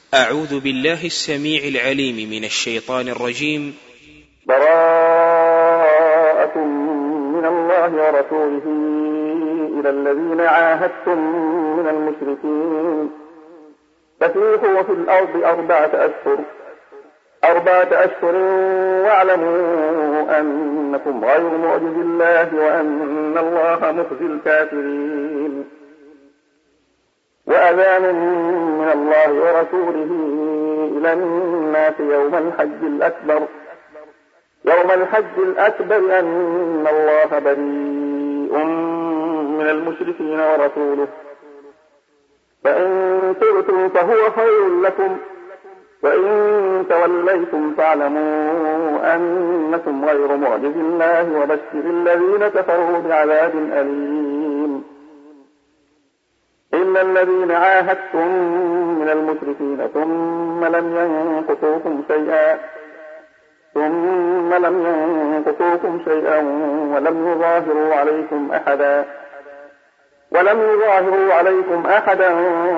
أعوذ بالله السميع العليم من الشيطان الرجيم. براءة من الله ورسوله إلى الذين عاهدتم من المشركين فسيحوا في الأرض أربعة أشهر واعلموا أنكم غير معجز الله وأن الله مخزي الكافرين. وأذان من الله ورسوله إلى الناس يوم الحج الأكبر أن الله بريء من المشركين ورسوله، فإن تبتم فهو خير لكم، وإن توليتم فاعلموا أنكم غير معجز الله وبشر الذين كفروا بعذاب أليم. إلا الذين عاهدتم من المشركين ثم لم ينقصوكم شيئا ولم يظاهروا عليكم أحدا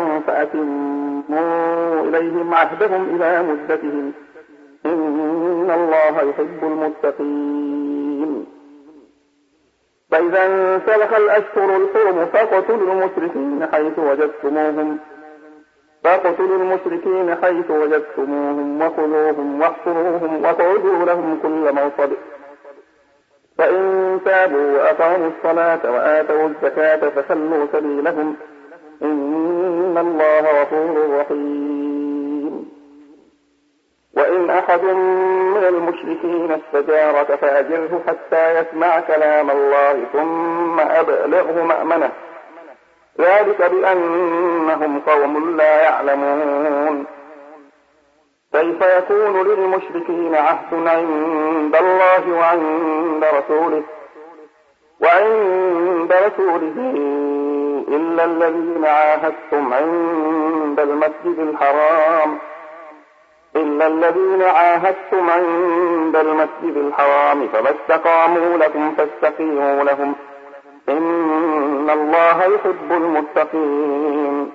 فأتموا إليهم عهدهم إلى مدتهم، إن الله يحب المتقين. فإذا انسلخ الأشهر الحرم فاقتلوا المشركين حيث وجدتموهم وخذوهم واحصروهم واقعدوا لهم كل مرصد، فإن تابوا وأقاموا الصلاة وآتوا الزكاة فخلوا سبيلهم، إن الله غفور رحيم. وإن أحد من المشركين استجارك فأجره حتى يسمع كلام الله ثم أبلغه مأمنه، ذلك بأنهم قوم لا يعلمون. كيف يكون للمشركين عهد عند الله وعند رسوله إلا الذين عاهدتم عند المسجد الحرام فما استقاموا لكم فاستقيموا لهم، إن الله يحب المتقين.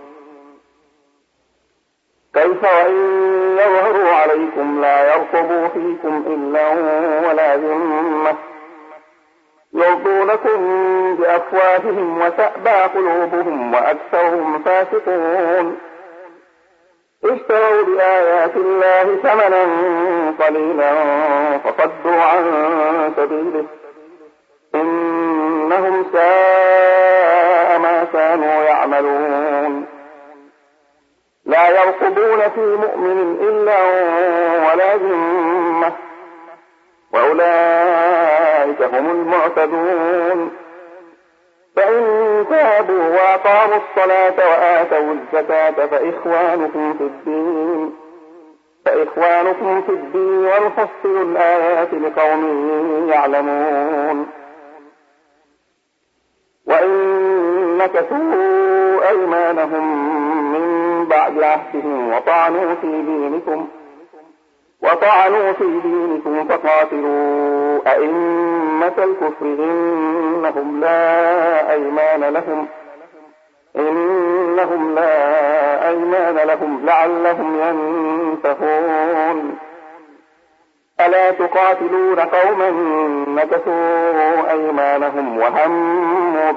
كيف وإن يظهروا عليكم لا يرقبوا فيكم إلا ولا ذمة، يرضونكم بأفواههم وتأبى قلوبهم وأكثرهم فاسقون. اشتروا بآيات الله ثمنا قليلا فصدوا عن سبيله، إنهم ساء ما كانوا يعملون. لا يرقبون في مؤمن إلا ولا ذمة، وأولئك هم المعتدون. فإن تابوا وأقاموا الصلاة وآتوا الزكاة فإخوانكم في الدين ونفصل الآيات لقوم يعلمون. وإن نكثوا أيمانهم من بعد عهدهم وطعنوا في دينكم فقاتلوا أئمة الكفر إنهم لا أيمان لهم لعلهم ينتهون. ألا تقاتلون قوما نكثوا أيمانهم وهموا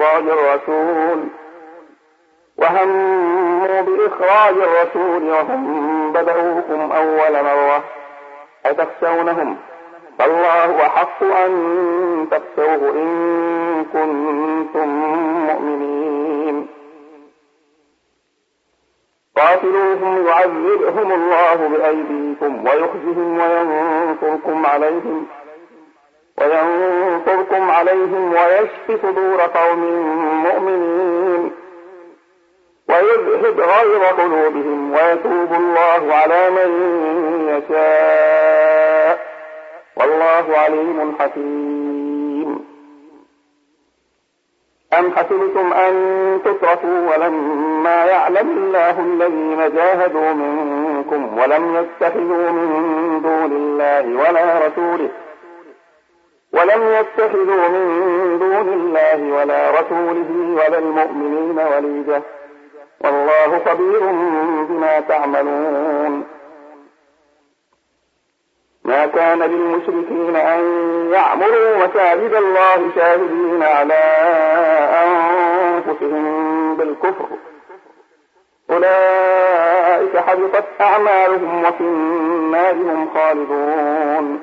بإخراج الرسول وهم بدؤوكم أول مرة، أتخشونهم؟ فالله أحق أن تخشوه إن كنتم مؤمنين. قاتلوهم يعذبهم الله بأيديكم ويخزهم وينصركم عليهم ويشف صدور قوم مؤمنين، ويذهب غيظ قلوبهم ويتوب الله على من يشاء، والله عليم حكيم. أم حسبتم أن تتركوا ولما يعلم الله الذين جاهدوا منكم ولم يتخذوا من دون الله ولا رسوله ولا المؤمنين وليجة، والله خبير بما تعملون. ما كان للمشركين أن يعمروا مساجد الله شاهدين على أنفسهم بالكفر، أولئك حبطت أعمالهم وفي النار هم خالدون.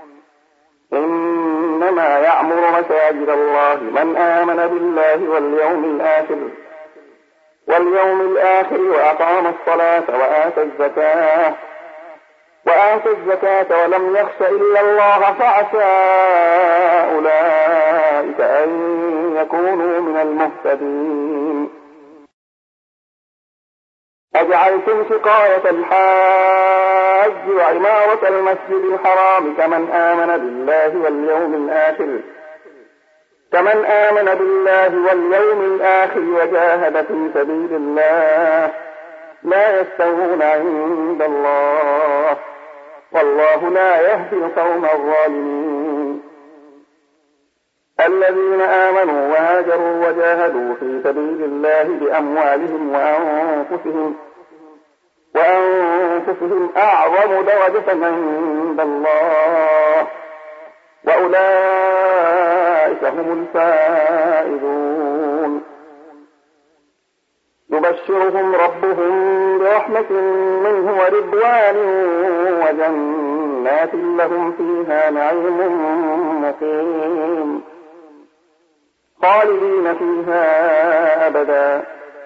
إنما يعمر مساجد الله من آمن بالله واليوم الآخر وأقام الصلاة وآتى الزكاة ولم يخش إلا الله فعسى أولئك أن يكونوا من المهتدين. أجعلتم سقاية الحاج وعمارة المسجد الحرام كمن آمن بالله واليوم الآخر وجاهد في سبيل الله لا يستوون عند الله، والله لا يهدي القوم الظالمين. الذين آمنوا وهاجروا وجاهدوا في سبيل الله بأموالهم وأنفسهم أعظم درجة عند الله، وأولئك هم الفائزون. يبشرهم ربهم برحمة منه ورضوان وجنات لهم فيها نعيم مقيم خالدين فيها أبدا،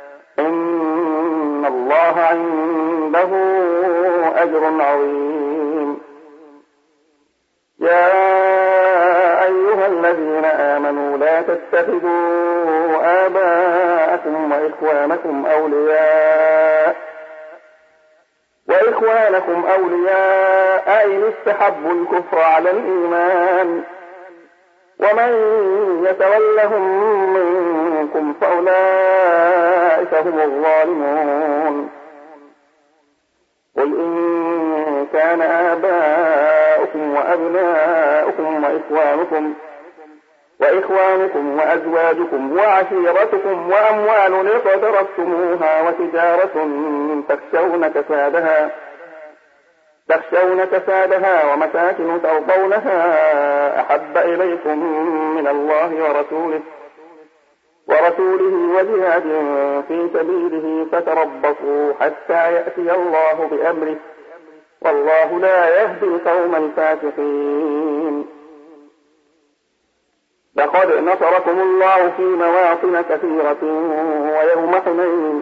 إن الله عنده أجر عظيم. يا أيها الذين آمنوا لا تتخذوا آباءكم وإخوانكم أولياء إن استحبوا الكفر على الإيمان، ومن يتولهم منكم فأولئك هم الظالمون. قل إن كان آباؤكم وأبناؤكم وإخوانكم وأزواجكم وعشيرتكم وأموال اقترفتموها وتجارة تخشون كسادها ومساكن ترضونها أحب إليكم من الله ورسوله وجهاد في سبيله فتربصوا حتى يأتي الله بأمره، والله لا يهدي القوم الفاسقين. لقد نصركم الله في مواطن كثيرة ويوم حنين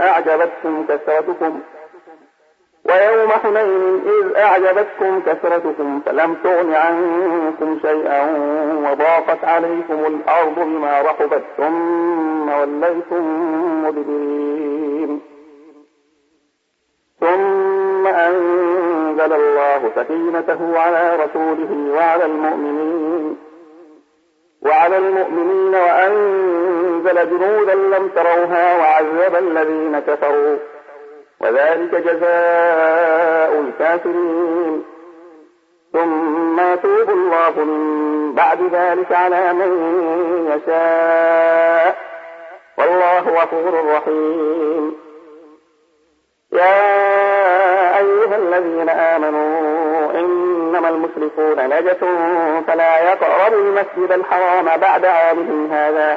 إذ أعجبتكم كثرتكم فلم تغن عنكم شيئا وضاقت عليكم الأرض بما رحبت ثم وليتم مدبرين. ثم أنزل الله سكينته على رسوله وعلى المؤمنين وأنزل جنودا لم تروها وعذب الذين كفروا، وذلك جزاء الكافرين. ثم يتوب الله من بعد ذلك على من يشاء، والله غفور رحيم. يا أيها الذين آمنوا إنما المشركون نجس فلا يقربوا المسجد الحرام بعد عامهم هذا،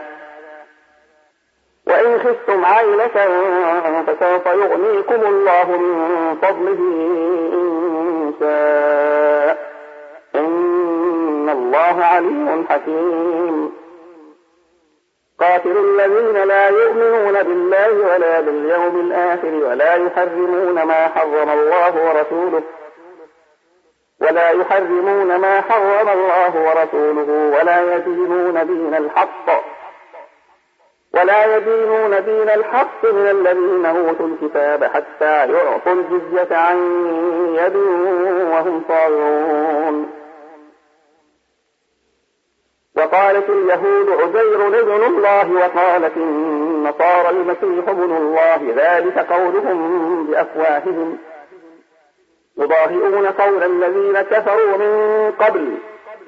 وإن خفتم عيلة فسوف يغنيكم الله من فضله إن شاء، إن الله عليم حكيم. قاتلوا الذين لا يؤمنون بالله ولا باليوم الآخر ولا يحرمون ما حرم الله ورسوله ولا يدينون دين الحق من الذين أوتوا الكتاب حتى يعطوا الجزية عن يد وهم صاغرون. وقالت اليهود عزير ابن الله وقالت النصارى المسيح ابن الله، ذلك قولهم بأفواههم يضاهئون قول الذين كفروا من قبل،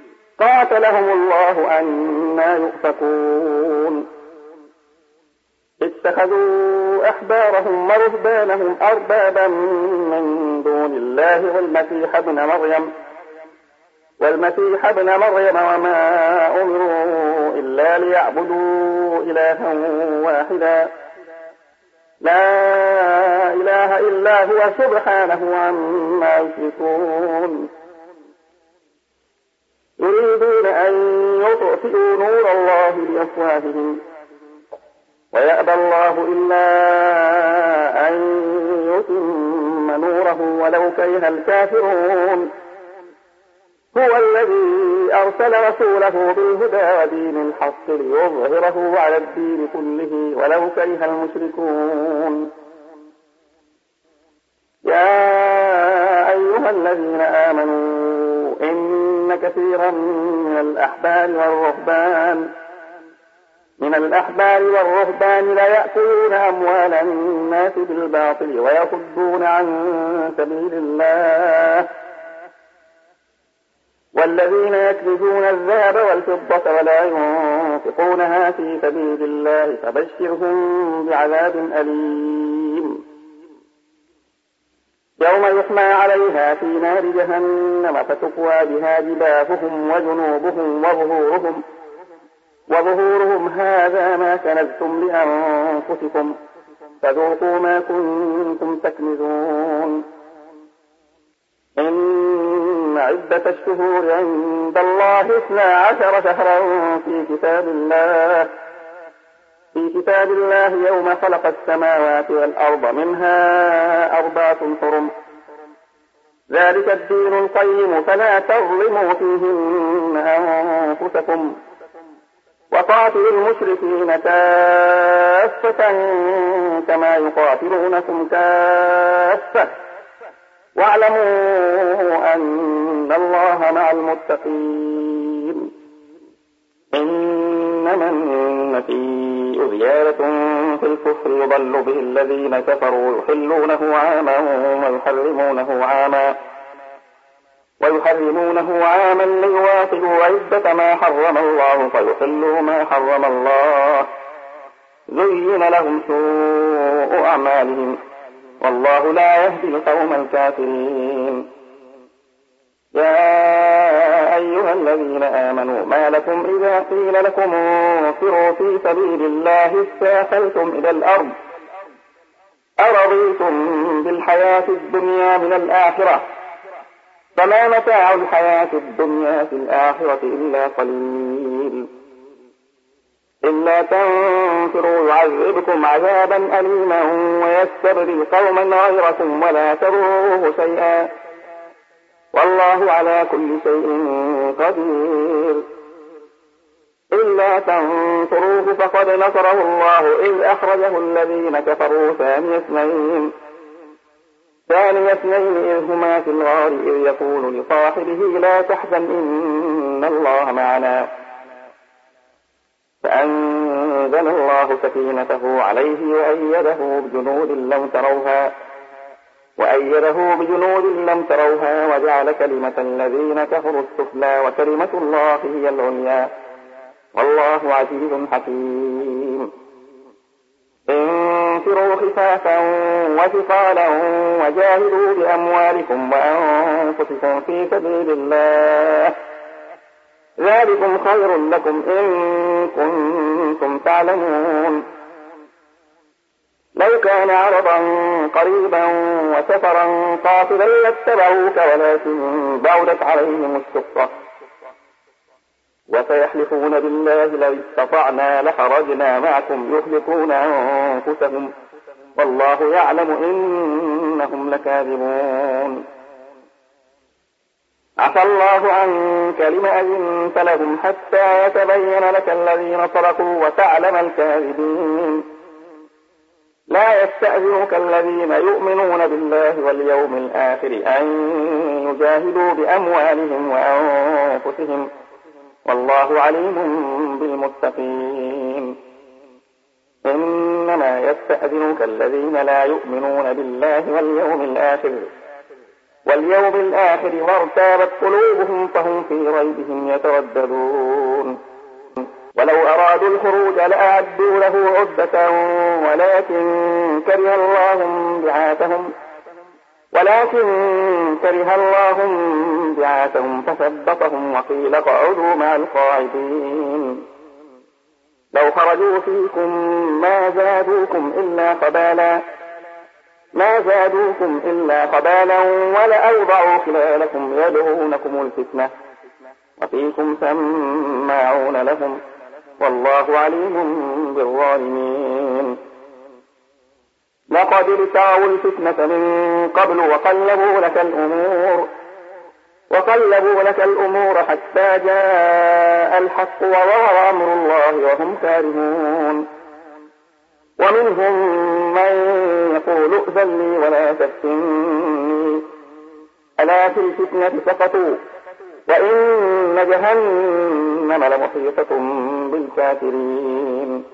قاتلهم الله أنى يؤفكون. اتخذوا أحبارهم ورهبانهم أربابا من دون الله والمسيح ابن مريم وما أمروا إلا ليعبدوا إلها واحدا لا إله إلا هو سبحانه عما يشركون يريدون أن يطفئوا نور الله بأفواههم ويأبى الله إلا أن يتم نوره ولو كره الكافرون هو الذي أرسل رسوله بالهدى ودين الحق ليظهره على الدين كله ولو كره المشركون يا أيها الذين آمنوا إن كثيرا من الأحبار والرهبان ليأكلون أموال الناس بالباطل ويصدون عن سبيل الله والذين يكنزون الذهب والفضة ولا ينفقونها في سبيل الله فبشرهم بعذاب أليم يوم يحمى عليها في نار جهنم فتكوى بها جباههم وجنوبهم وظهورهم هذا ما كنزتم لأنفسكم فذوقوا ما كنتم تكنزون إن عدة الشهور عند الله 12 شهرا في كتاب الله يوم خلق السماوات والأرض منها 4 حرم ذلك الدين القيم فلا تظلموا فيهن أنفسكم وقاتلوا المشركين كافة كما يقاتلونكم كافة واعلموا أن الله مع المتقين إنما النسيء زيادة في الكفر يضل به الذين كفروا يحلونه عاما ليواصلوا عدة ما حرم الله فيحلوا ما حرم الله زين لهم سوء أعمالهم والله لا يهدي القوم الكافرين يا أيها الذين آمنوا ما لكم إذا قيل لكم انفروا في سبيل الله استاثلتم إلى الأرض أرضيتم بالحياة الدنيا من الآخرة فما متاع الحياة الدنيا في الآخرة إلا قليل إلا تنفروا يعذبكم عذابا أليما ويستبدل قوما غيركم ولا تضروه شيئا والله على كل شيء قدير إلا تنصروه فقد نصره الله إذ أخرجه الذين كفروا ثاني اثنين إذ هما في الغار إذ يقول لصاحبه لا تحزن إن الله معنا فأنزل الله سكينته عليه وأيده بجنود لم تروها وجعل كلمة الذين كفروا السفلى وكلمة الله هي العليا والله عزيز حكيم انفروا خفافا وثقالا وجاهدوا بأموالكم وأنفسكم في سبيل الله ذلكم خير لكم إن كنتم تعلمون لو كان عرضا قريبا وسفرا قاصدا لاتبعوك ولكن بعدت عليهم الشقة وسيحلفون بالله لو استطعنا لخرجنا معكم يهلكون أنفسهم والله يعلم إنهم لكاذبون عفى الله عنك لما أذنت لهم حتى يتبين لك الذين صدقوا وتعلم الكاذبين لا يستأذنك الذين يؤمنون بالله واليوم الآخر أن يجاهدوا بأموالهم وأنفسهم والله عليم بالمتقين إنما يستأذنك الذين لا يؤمنون بالله واليوم الآخر وارتابت قلوبهم فهم في ريبهم يترددون ولو أرادوا الخروج لأعدوا له عدة ولكن كره الله بعاثهم فثبطهم وقيل اقعدوا مع القاعدين. لو خرجوا فيكم ما زادوكم إلا خبالا ولأوضعوا خلالكم يبغونكم الفتنة وفيكم سماعون لهم والله عليم بالظالمين. لقد ابتغوا الفتنة من قبل وقلبوا لك الأمور حتى جاء الحق وظهر أمر الله وهم كارهون. ومنهم من يقول ائذن لي ولا تفتني ألا في الفتنة سقطوا وإن جهنم لمحيطة بالكافرين.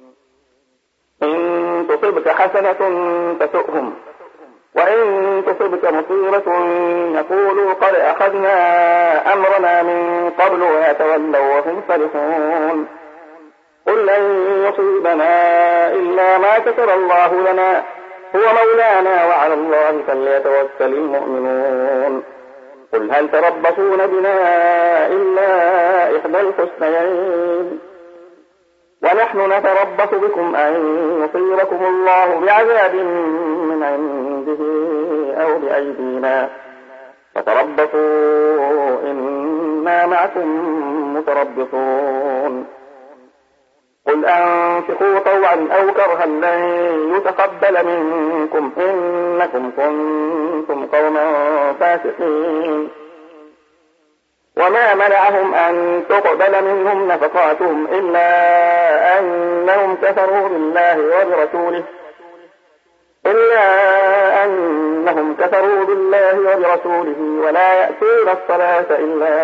إن تصبك حسنة تسؤهم وإن تصبك مصيبة يقولوا قد أخذنا أمرنا من قبل ويتولوا وهم فرحون. قل لن يصيبنا إلا ما كتب الله لنا هو مولانا وعلى الله فليتوكل المؤمنون. قل هل تربصون بنا إلا إحدى الحسنيين ونحن نتربص بكم أن يصيبكم الله بعذاب من عنده أو بأيدينا فتربصوا إنا معكم متربصون. قل أنفقوا طوعا أو كرها لن يتقبل منكم إنكم كنتم قوما فاسقين. وما منعهم أن تقبل منهم نفقاتهم إلا أنهم كفروا بالله وبرسوله ولا يأتون الصلاة إلا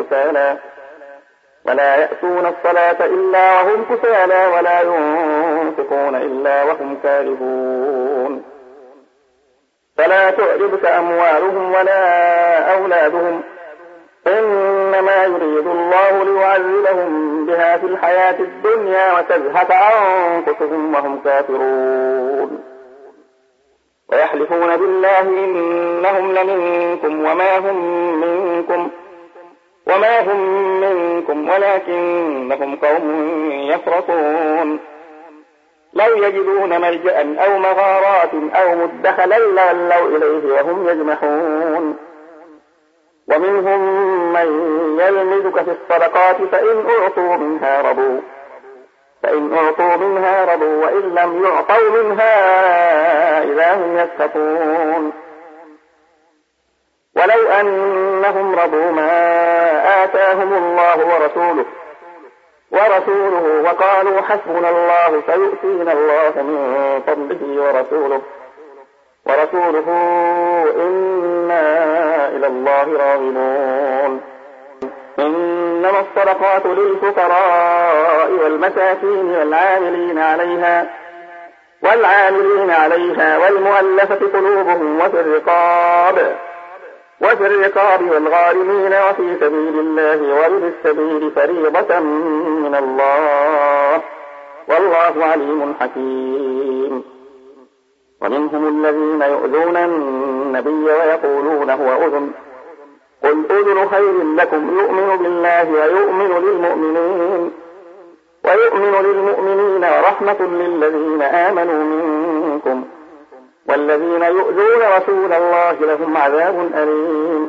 وهم كسالى ولا ينفقون إلا وهم كارهون. فلا تعجبك أموالهم ولا أولادهم إنما يريد الله ليعذبهم بها في الحياة الدنيا وتزهق أنفسهم وهم كافرون. ويحلفون بالله إنهم لمنكم وما هم منكم ولكنهم قوم يفرقون. لو يجدون ملجأ أو مغارات أو مدخلا لولوا إليه وهم يجمحون. ومنهم من يلمزك في الصدقات فإن أعطوا منها رضوا وإن لم يعطوا منها إذا هم يسخطون. ولو أنهم رضوا ما آتاهم الله ورسوله وقالوا حسبنا الله سيؤتينا الله من فضله ورسوله إنا إلى الله راغبون. إنما الصدقات للفقراء والمساكين والعاملين عليها والمؤلفة قلوبهم وفي الرقاب والغارمين وفي سبيل الله وابن السبيل فريضة من الله والله عليم حكيم. ومنهم الذين يؤذون النبي ويقولون هو أذن قل أذن خير لكم يؤمن بالله ويؤمن للمؤمنين ورحمة للذين آمنوا منكم والذين يؤذون رسول الله لهم عذاب أليم.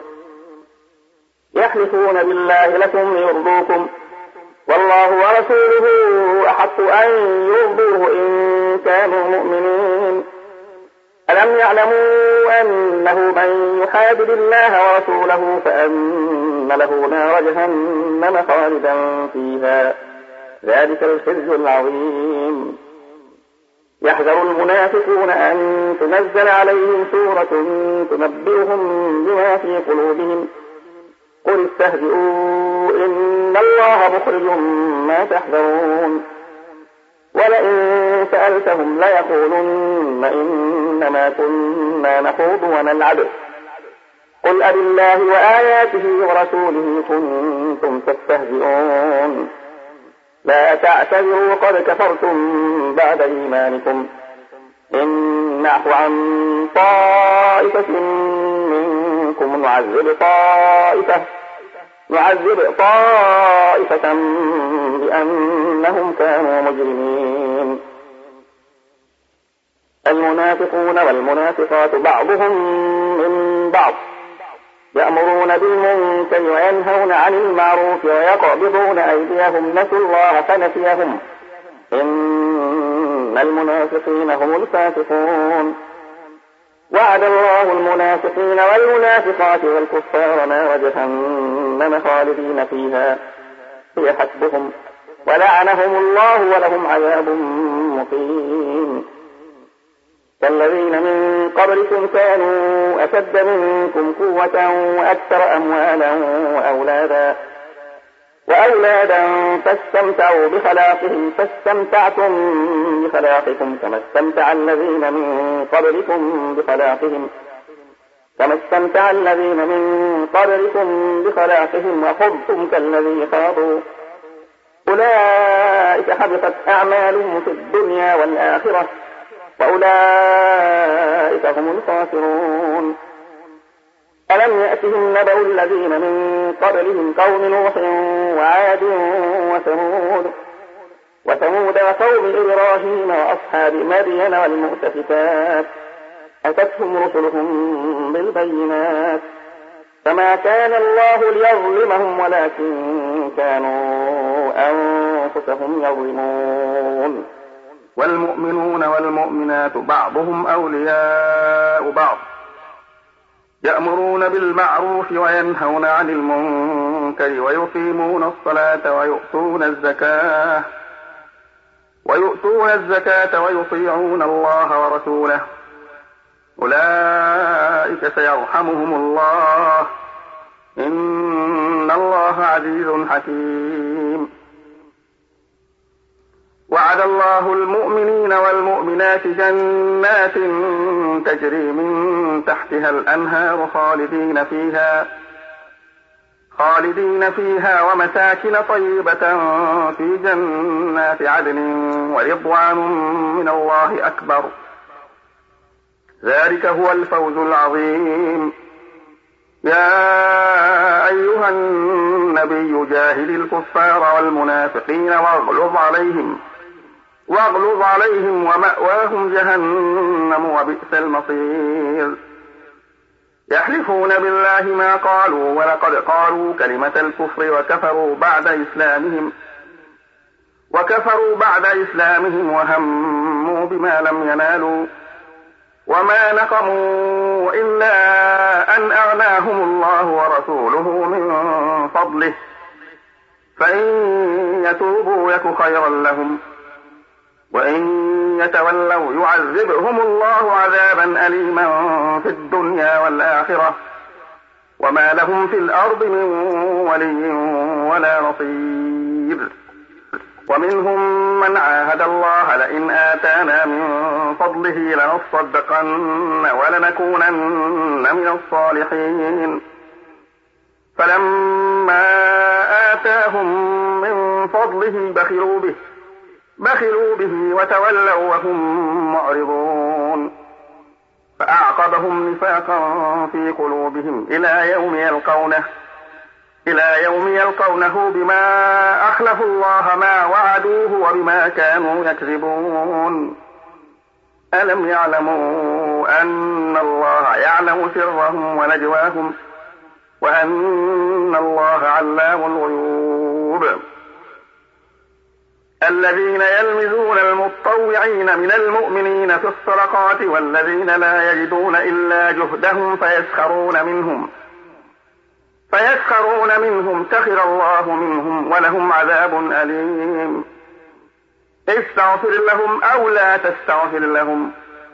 يحلفون بالله لكم ليرضوكم والله ورسوله أحق أن يرضوه إن كانوا مؤمنين. ألم يعلموا أنه من يحادد الله ورسوله فأن له نار جهنم خالدا فيها ذلك الخزي العظيم. يحذر المنافقون أن تنزل عليهم سورة تنبئهم بما في قلوبهم قل استهزئوا إن الله مخرج ما تحذرون. ولئن سألتهم ليقولن إنما كنا نخوض ونلعب قل أبالله وآياته ورسوله كنتم تستهزئون. لا تعتذروا قد كفرتم بعد إيمانكم إن نعفو عن طائفة منكم نعذب طائفة بأنهم كانوا مجرمين. المنافقون والمنافقات بعضهم من بعض يأمرون بالمنكر وينهون عن المعروف ويقبضون أيديهم نسوا الله فنسيهم إن المنافقين هم الفاسقون. وعد الله المنافقين والمنافقات والكفار نار جهنم خالدين فيها هي حسبهم ولعنهم الله ولهم عذاب مقيم. كالذين من قبلكم كانوا أشد منكم قوة وأكثر أموالا وأولادا فاستمتعوا بخلاقهم فاستمتعتم بخلاقكم كما استمتع الذين من قبلكم بخلاقهم وخضتم كالذي خاضوا أولئك حبطت أعمالهم في الدنيا والآخرة وأولئك هم الخاسرون. ألم يأتهم نبأ الذين من قبلهم قوم نوح وعاد وثمود وقوم إبراهيم وأصحاب مدين والمؤتفكات أتتهم رسلهم بالبينات فما كان الله ليظلمهم ولكن كانوا أنفسهم يظلمون. والمؤمنون والمؤمنات بعضهم أولياء بعض يأمرون بالمعروف وينهون عن المنكر ويقيمون الصلاة ويؤتون الزكاة ويطيعون الله ورسوله أولئك سيرحمهم الله إن الله عزيز حكيم. وعد الله المؤمنين والمؤمنات جنات تجري من تحتها الأنهار خالدين فيها ومساكن طيبة في جنات عدن ورضوان من الله أكبر ذلك هو الفوز العظيم. يا أيها النبي جاهد الكفار والمنافقين واغلظ عليهم ومأواهم جهنم وبئس المصير. يحلفون بالله ما قالوا ولقد قالوا كلمة الكفر وكفروا بعد إسلامهم وهموا بما لم ينالوا وما نقموا إلا أن أغناهم الله ورسوله من فضله فإن يتوبوا يك خيرا لهم وإن يتولوا يعذبهم الله عذابا أليما في الدنيا والآخرة وما لهم في الأرض من ولي ولا نصير. ومنهم من عاهد الله لئن آتانا من فضله لنصدقن ولنكونن من الصالحين فلما آتاهم من فضله بخلوا به وتولوا وهم معرضون فأعقبهم نفاقا في قلوبهم إلى يوم يلقونه بما أخلفوا الله ما وعدوه وبما كانوا يكذبون. ألم يعلموا أن الله يعلم سرهم ونجواهم وأن الله علام الغيوب. الذين يلمزون المطوعين من المؤمنين في الصدقات والذين لا يجدون إلا جهدهم فيسخرون منهم سخر الله منهم ولهم عذاب أليم. استغفر لهم أو لا تستغفر لهم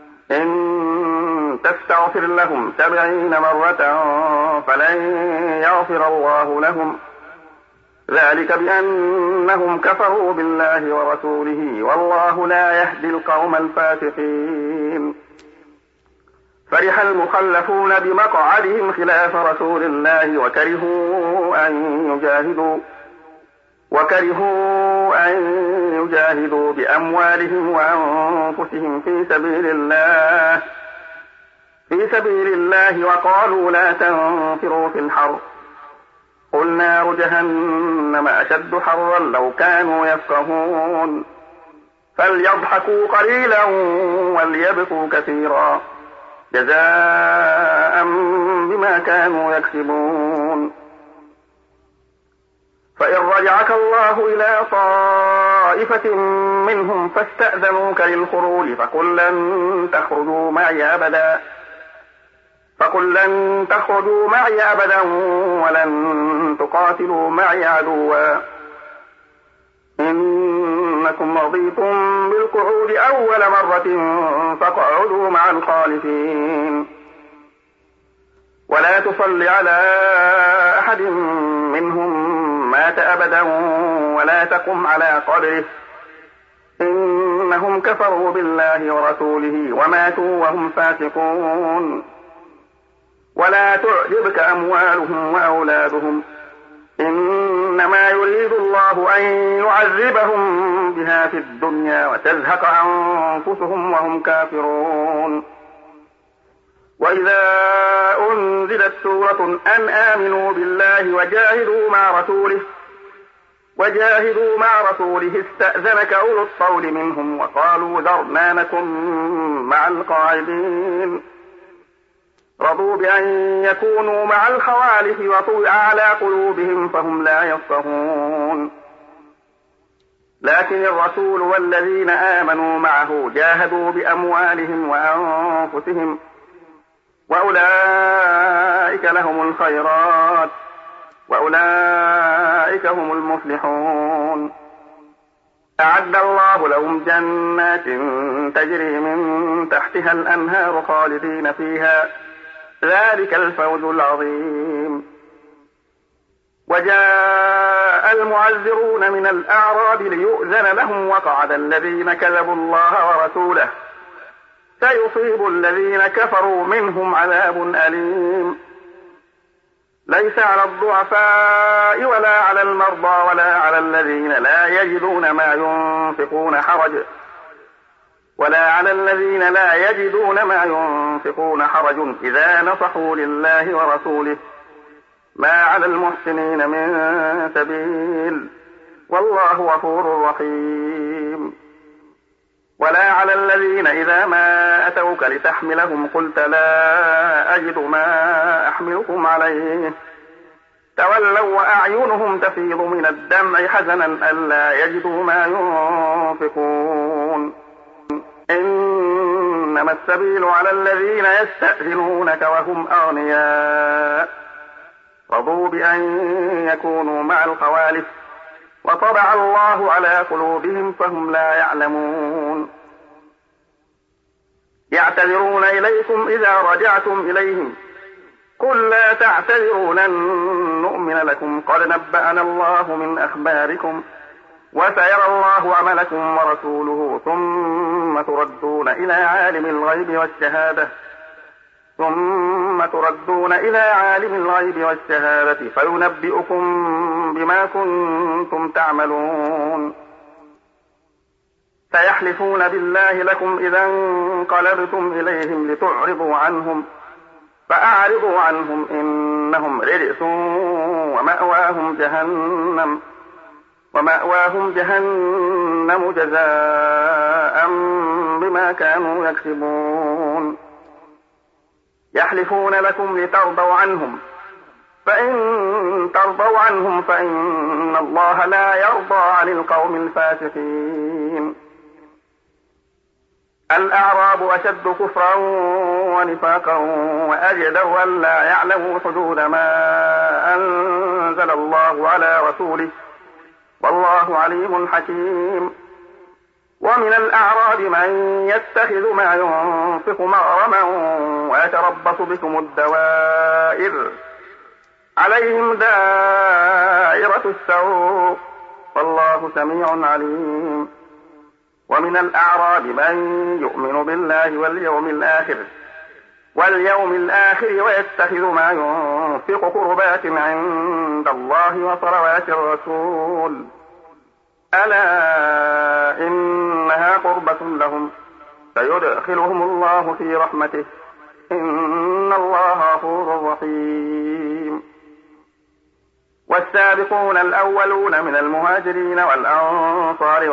إن تستغفر لهم 70 مرة فلن يغفر الله لهم ذلك بأنهم كفروا بالله ورسوله والله لا يهدي القوم الفاسقين. فرح المخلفون بمقعدهم خلاف رسول الله وكرهوا وكرهوا أن يجاهدوا بأموالهم وأنفسهم في سبيل الله وقالوا لا تنفروا في الحر قل نار جهنم أشد حرا لو كانوا يفقهون فليضحكوا قليلا وليبكوا كثيرا جزاء بما كانوا يكسبون فإن رجعك الله إلى طائفة منهم فاستأذنوك للخروج فقل لن تخرجوا معي أبدا ولن تقاتلوا معي عدوا إنكم رضيتم بالقعود أول مرة فاقعدوا مع الخالفين ولا تصل على أحد منهم مات أبدا ولا تقم على قبره إنهم كفروا بالله ورسوله وماتوا وهم فاسقون ولا تعجبك أموالهم وأولادهم إنما يريد الله أن يعذبهم بها في الدنيا وتزهق أنفسهم وهم كافرون وإذا أنزلت سورة أن آمنوا بالله وجاهدوا مع رسوله استأذنك أولو الطول منهم وقالوا ذرنا نكن مع القاعدين رضوا بأن يكونوا مع الخوالف وطبع على قلوبهم فهم لا يفقهون لكن الرسول والذين آمنوا معه جاهدوا بأموالهم وأنفسهم وأولئك لهم الخيرات وأولئك هم المفلحون أعد الله لهم جنات تجري من تحتها الأنهار خالدين فيها ذلك الفوز العظيم وجاء المعذرون من الأعراب ليؤذن لهم وقعد الذين كذبوا الله ورسوله سيصيب الذين كفروا منهم عذاب أليم ليس على الضعفاء ولا على المرضى ولا على الذين لا يجدون ما ينفقون حرج إذا نصحوا لله ورسوله ما على المحسنين من سبيل والله غفور رحيم ولا على الذين إذا ما أتوك لتحملهم قلت لا أجد ما أحملكم عليه تولوا وأعينهم تفيض من الدمع حزنا ألا يجدوا ما ينفقون إنما السبيل على الذين يستأذنونك وهم أغنياء رضوا بأن يكونوا مع الخوالف وطبع الله على قلوبهم فهم لا يعلمون يعتذرون إليكم إذا رجعتم إليهم قل لا تعتذروا لن نؤمن لكم قد نبأنا الله من أخباركم وسيرى الله عملكم ورسوله ثم تردون إلى عالم الغيب والشهادة فينبئكم بما كنتم تعملون سيحلفون بالله لكم إذا انقلبتم إليهم لتعرضوا عنهم فأعرضوا عنهم إنهم رجس ومأواهم جهنم جزاء بما كانوا يكسبون يحلفون لكم لترضوا عنهم فإن ترضوا عنهم فإن الله لا يرضى عن القوم الفاسقين الأعراب أشد كفرا ونفاقا وأجدر أن لا يعلموا حدود ما أنزل الله على رسوله والله عليم حكيم ومن الأعراب من يتخذ ما ينفق مغرما ويتربص بكم الدوائر عليهم دائرة السوء والله سميع عليم ومن الأعراب من يؤمن بالله واليوم الآخر ويتخذ ما ينفق قربات عند الله وصلوات الرسول ألا إنها قربة لهم سيدخلهم الله في رحمته إن الله غفور رحيم. والسابقون الأولون من المهاجرين والأنصار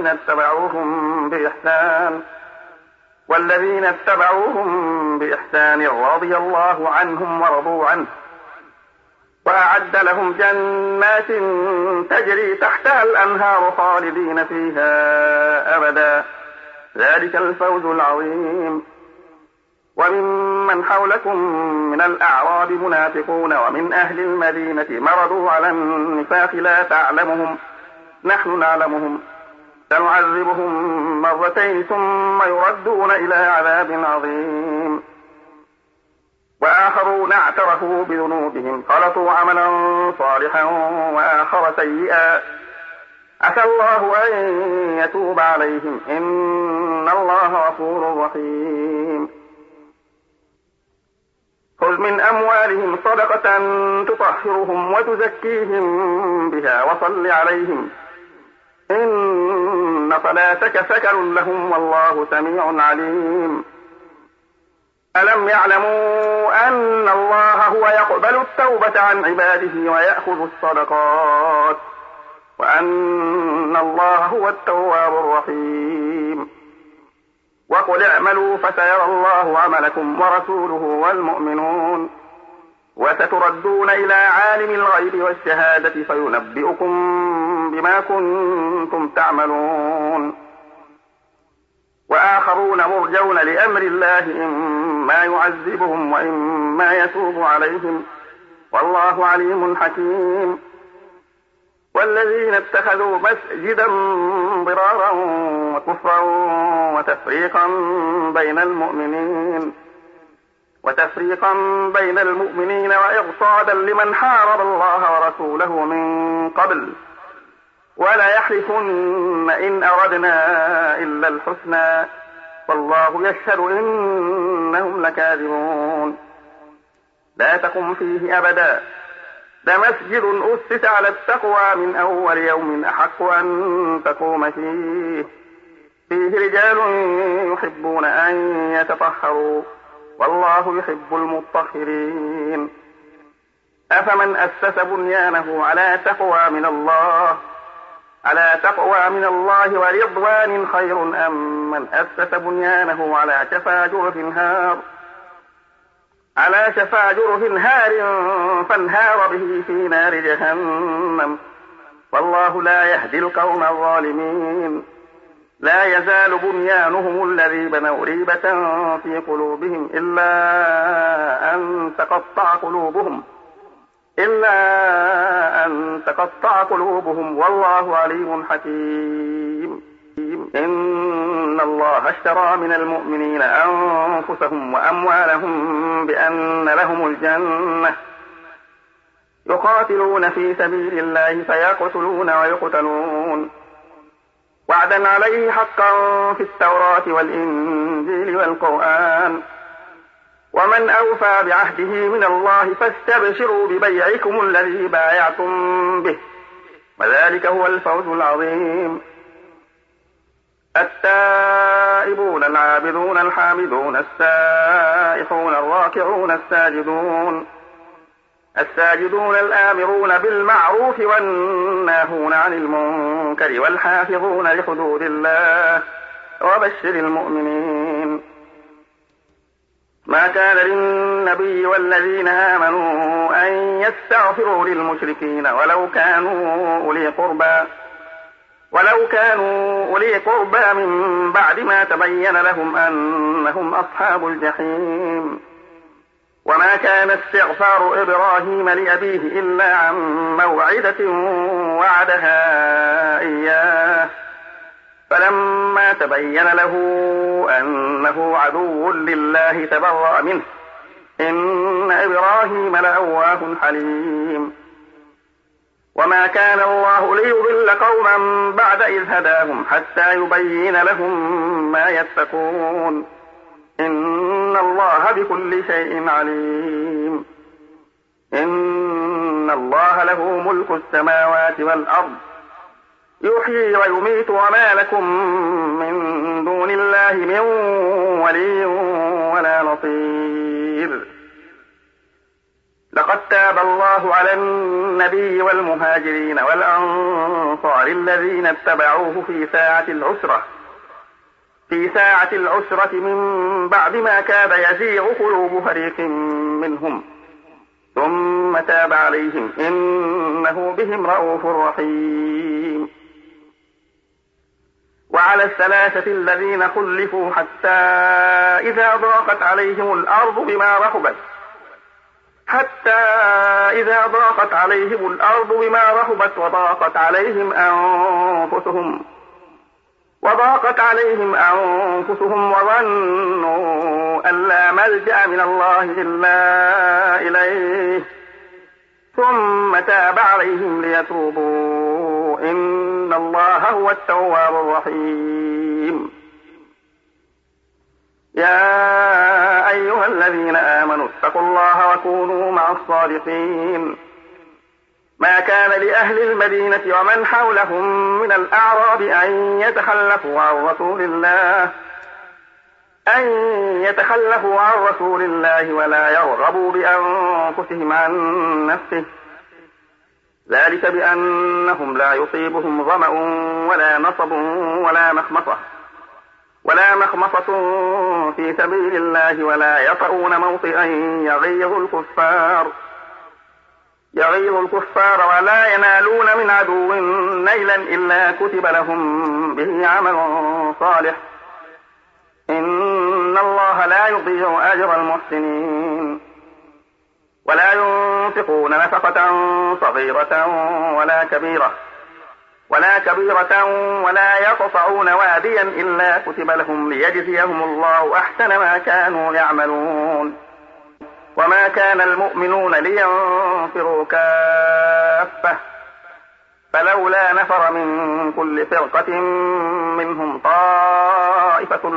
والذين اتبعوهم بإحسان رضي الله عنهم ورضوا عنه وأعد لهم جنات تجري تحتها الأنهار خالدين فيها أبدا ذلك الفوز العظيم. وممن حولكم من الأعراب منافقون ومن أهل المدينة مرضوا على النفاق لا تعلمهم نحن نعلمهم سنعذبهم مرتين ثم يردون إلى عذاب عظيم. وآخرون اعترفوا بذنوبهم خلطوا عملا صالحا وآخر سيئا عسى الله أن يتوب عليهم إن الله غفور رحيم. خذ من أموالهم صدقة تطهرهم وتزكيهم بها وصل عليهم إن صلاتك سكن لهم والله سميع عليم. ألم يعلموا أن الله هو يقبل التوبة عن عباده ويأخذ الصدقات وأن الله هو التواب الرحيم. وقل اعملوا فسيرى الله عملكم ورسوله والمؤمنون وستردون إلى عالم الغيب والشهادة فينبئكم بما كنتم تعملون. وآخرون مرجون لأمر الله إما يعذبهم وإما يتوب عليهم والله عليم حكيم. والذين اتخذوا مسجدا ضرارا وكفرا وتفريقا بين المؤمنين وإرصادا لمن حارب الله ورسوله من قبل ولا يحلفن إن أردنا إلا الحسنى والله يشهد إنهم لكاذبون. لا تقم فيه أبدا لمسجد أسس على التقوى من أول يوم أحق أن تقوم فيه رجال يحبون أن يتطهروا والله يحب المطهرين. أفمن أسس بنيانه على تقوى من الله ورضوان خير أم من أسس بنيانه على شفا جرف هار فانهار به في نار جهنم والله لا يهدي القوم الظالمين. لا يزال بنيانهم الذي بنوا ريبة في قلوبهم إلا أن تقطع قلوبهم والله عليم حكيم. إن الله اشترى من المؤمنين أنفسهم وأموالهم بأن لهم الجنة يقاتلون في سبيل الله فيقتلون ويقتلون وعدا عليه حقا في التوراة والإنجيل والقرآن ومن أوفى بعهده من الله فاستبشروا ببيعكم الذي بايعتم به وذلك هو الفوز العظيم. التائبون العابدون الحامدون السائحون الراكعون الساجدون الآمرون بالمعروف والناهون عن المنكر والحافظون لحدود الله وبشر المؤمنين. ما كان للنبي والذين آمنوا أن يستغفروا للمشركين ولو كانوا أولي قربى من بعد ما تبين لهم أنهم أصحاب الجحيم. وما كان استغفار إبراهيم لأبيه إلا عن موعدة وعدها إياه فلما تبين له أنه عدو لله تبرأ منه إن إبراهيم لأواه حليم. وما كان الله ليضل قوما بعد إذ هداهم حتى يبين لهم ما يتقون إن الله بكل شيء عليم. إن الله له ملك السماوات والأرض يحيي ويميت وما لكم من دون الله من ولي ولا نصير. لقد تاب الله على النبي والمهاجرين والأنصار الذين اتبعوه في ساعة العسرة من بعد ما كاد يزيغ قلوب فريق منهم ثم تاب عليهم إنه بهم رءوف رحيم. وعلى الثلاثة الذين خلفوا حتى إذا ضاقت عليهم الأرض بما رحبت وضاقت عليهم أنفسهم وظنوا أن لا ملجأ من الله إلا إليه ثم تاب عليهم ليتوبوا إن الله هو التواب الرحيم. يا أيها الذين آمنوا اتقوا الله وكونوا مع الصادقين. ما كان لأهل المدينة ومن حولهم من الأعراب أن يتخلفوا عن رسول الله ولا يرغبوا بأنفسهم عن نفسه ذلك بأنهم لا يصيبهم ظمأ ولا نصب ولا مخمصة في سبيل الله ولا يطؤون موطئا يغيظ الكفار ولا ينالون من عدو نيلا إلا كتب لهم به عمل صالح إن الله لا يضيع أجر المحسنين. ولا ينفقون نفقة صغيرة ولا كبيرة ولا يقطعون واديا إلا كتب لهم ليجزيهم الله أحسن ما كانوا يعملون. وما كان المؤمنون لينفروا كافة فلولا نفر من كل فرقة منهم طائفة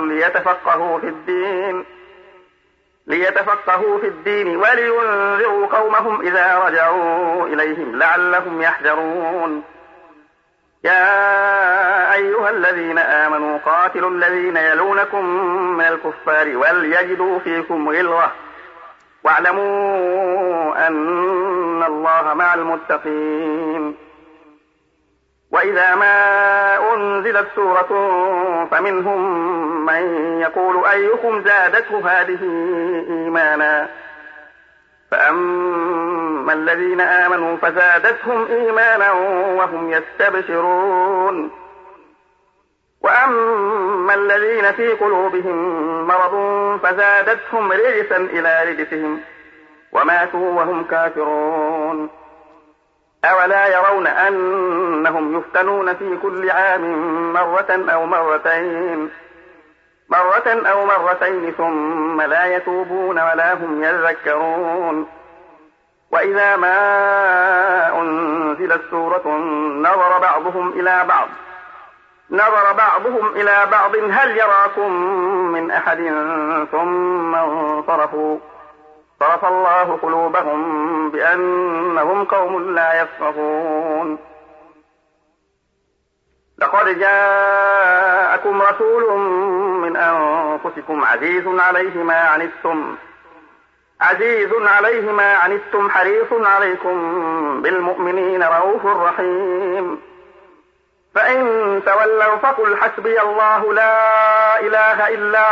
ليتفقهوا في الدين ولينذروا قومهم إذا رجعوا إليهم لعلهم يحذرون. يا أيها الذين آمنوا قاتلوا الذين يلونكم من الكفار وليجدوا فيكم غلظة واعلموا أن الله مع المتقين. وإذا ما أنزلت سورة فمنهم من يقول أيكم زادته هذه إيمانا فأما الذين آمنوا فزادتهم إيمانا وهم يستبشرون وأما الذين في قلوبهم مرض فزادتهم رجسا إلى رجسهم وماتوا وهم كافرون. أولا يرون أنهم يفتنون في كل عام مرة أو مرتين ثم لا يتوبون ولا هم يذكرون. وإذا ما أنزلت سورة نظر بعضهم إلى بعض هل يراكم من أحد ثم انصرفوا صرف الله قلوبهم بأنهم قوم لا يفقهون. لقد جاءكم رسول من أنفسكم عزيز عليه ما عنتم حريص عليكم بالمؤمنين رؤوف رحيم. فإن تولوا فقل حسبي الله لا إله إلا